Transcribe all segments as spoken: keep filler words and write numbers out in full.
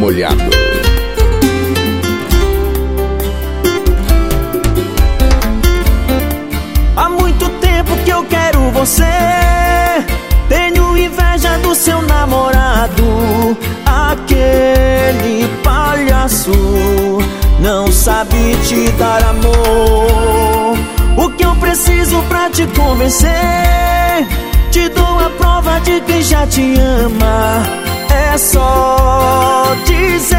molhado. Há muito tempo que eu quero você, tenho inveja do seu namorado. Aquele palhaço não sabe te dar amor. O que eu preciso pra te convencer? Te dou a prova de quem já te ama. É só dizer.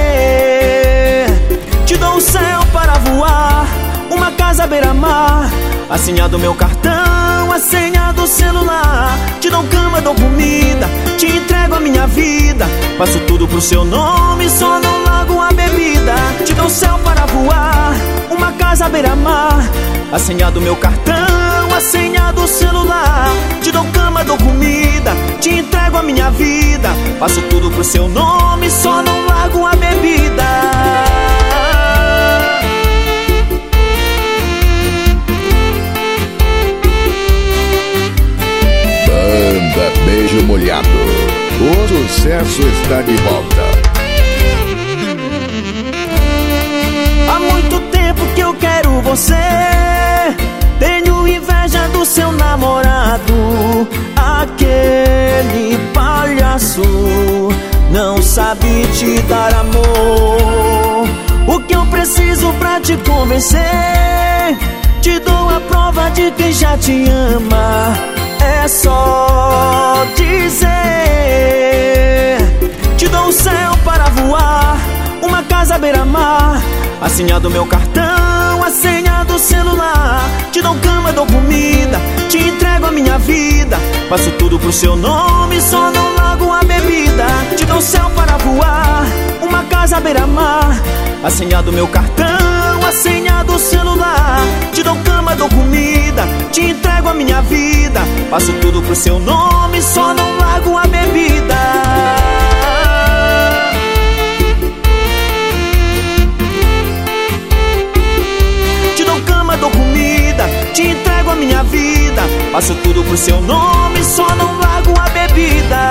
Te dou o céu para voar, uma casa à beira-mar, a senha do meu cartão, a senha do celular. Te dou cama, dou comida, te entrego a minha vida. Faço tudo pro seu nome, só não largo a bebida. Te dou céu para voar, uma casa à beira-mar, a senha do meu cartão, a senha do celular. Te dou cama, dou comida, te entrego a minha vida. Faço tudo pro seu nome, só não largo a bebida. Banda Beijo Molhado, o sucesso está de volta. Há muito tempo que eu quero você, tenho inveja do seu namorado. Aquele palhaço não sabe te dar amor. O que eu preciso pra te convencer? Te dou a prova de quem já te ama. É só dizer. Te dou o céu para voar, uma casa à beira-mar, a senha do meu cartão, a senha do celular. Te dou cama, dou comida, te entrego a minha vida. Faço tudo pro seu nome, só não largo a bebida. Te dou céu para voar, uma casa à beira-mar, a senha do meu cartão, a senha do celular. Te dou cama, dou comida, te entrego a minha vida. Faço tudo pro seu nome, só não largo a bebida. Te dou cama, dou comida, te entrego a minha vida. Faço tudo pro seu nome, só não largo a bebida.